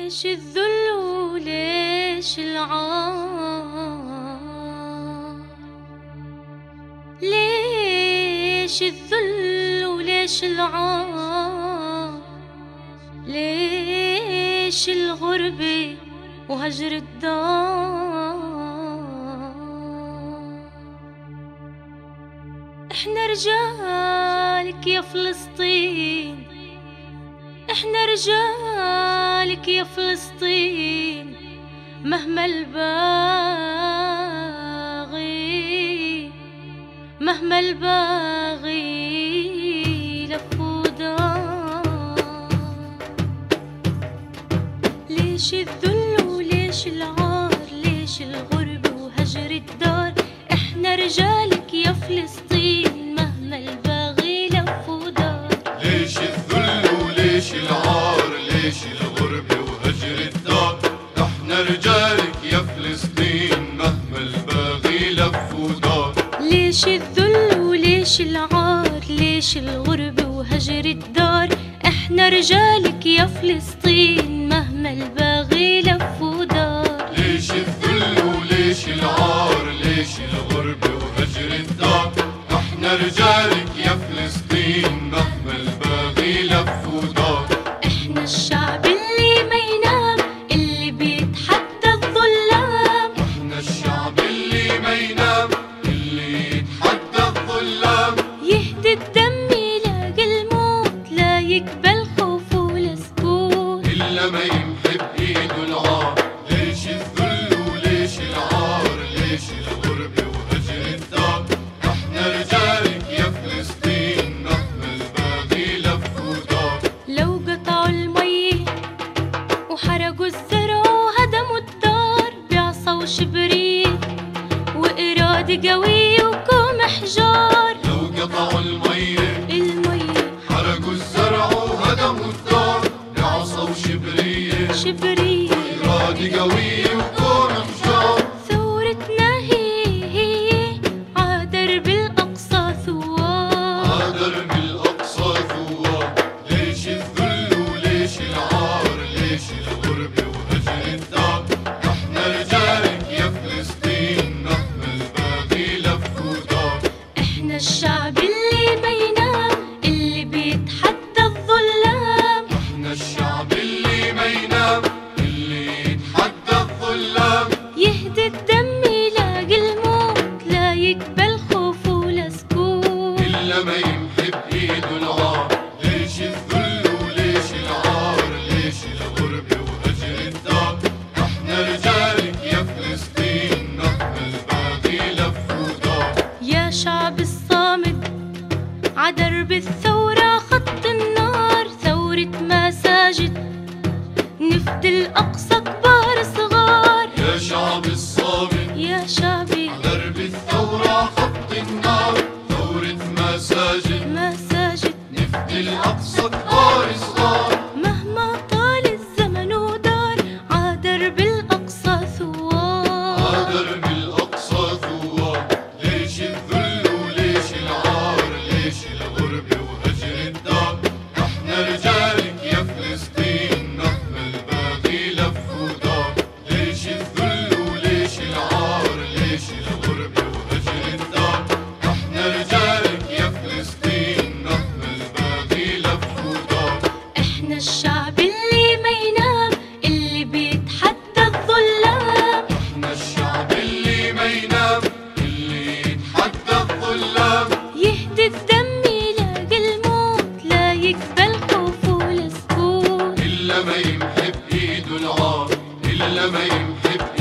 ليش الذل وليش العار؟ ليش الذل وليش العار؟ ليش الغربة وهجر الدار؟ احنا رجالك يا فلسطين، احنا رجالك يا فلسطين، مهما الباغي مهما الباغي لف ودار. ليش الذل وليش العار؟ ليش الغربة وهجر الدار؟ احنا رجالك يا فلسطين، مهما الباغي لف ودار. ليش الذل وليش العار؟ ليش الغربة وهجر الدار؟ احنا رجالك يا فلسطين، مهما الباغي لف ودار. ليش الذل وليش العار؟ ليش الغربة وهجر الدار؟ احنا رجالك يا فلسطين، مهما الباغي لف ودار. ليش الذل وليش العار؟ ليش الغربة وهجر الدار؟ احنا رجالك يا فلسطين، مهما الباغي لف ودار. احنا الشعب اللي ما ينام، اللي بيتحدى الظلام. احنا الشعب اللي ما ينام، اللي يتحدى الظلام. يهدي الدم يلاقي الموت، لا يقبل خوف ولا سكوت، إلا ما يمحي بإيده العار. ليش الذل وليش العار؟ ليش الغربة وهجر الدار؟ احنا رجالك يا فلسطين، مهما الباغي لف ودار. لو قطعوا المي وحرقوا الزرع وهدموا الدار، بعصا وشبريت وإرادة قوية وكوم حجار. لو قطعوا المية حرقوا الزرع وهدموا الدار، بعصا وشبرية إرادة قوية وكون حجار. ثورتنا هي عادرب الأقصى ثوار، عادرب الأقصى ثوار. ليش الذل وليش العار؟ ليش الغربة وهجر الدار؟ احنا رجالك يا فلسطين، مهما الباغي لف ودار. احنا الشعب اللي ما ينام، اللي بيتحدى الظلام. احنا الشعب اللي ما ينام، اللي يتحدى الظلام. يهدي الدم يلاقي الموت، لا يقبل خوف ولا سكوت، إلا ما يمحي بإيده العار. ليش الذل وليش العار؟ ليش الغربة وهجر الدار؟ احنا رجالك يا فلسطين، مهما الباغي لف ودار. يا شعب الصامد عدرب الثورة خط النار. ثورة مساجد نفدي الأقصى كبار صغار. يا شعب الصامد يا شعبي درب الثورة خط النار. ثورة مساجد نفدي الأقصى كبار صغار. مهما طال الزمن ودار، عادرب الأقصى ثوار. عادرب الأقصى ثوار. ليش الذل وليش العار؟ ليش الغربة وهجر الدار؟ احنا رجالك يا فلسطين، مهما الباغي لف ودار. ليش الذل وليش العار؟ ليش الغربة وهجر الدار؟ احنا رجالك يا فلسطين، مهما الباغي لف ودار. احنا الشعب اللي ما ينام، اللي بيتحدى الظلام. احنا الشعب اللي ما ينام، اللي يتحدى الظلام. يهدي الدم يلاقي الموت، لا يقبل خوف ولا سكوت، إلا ما يمحي بإيده العار. إلا ما يمحي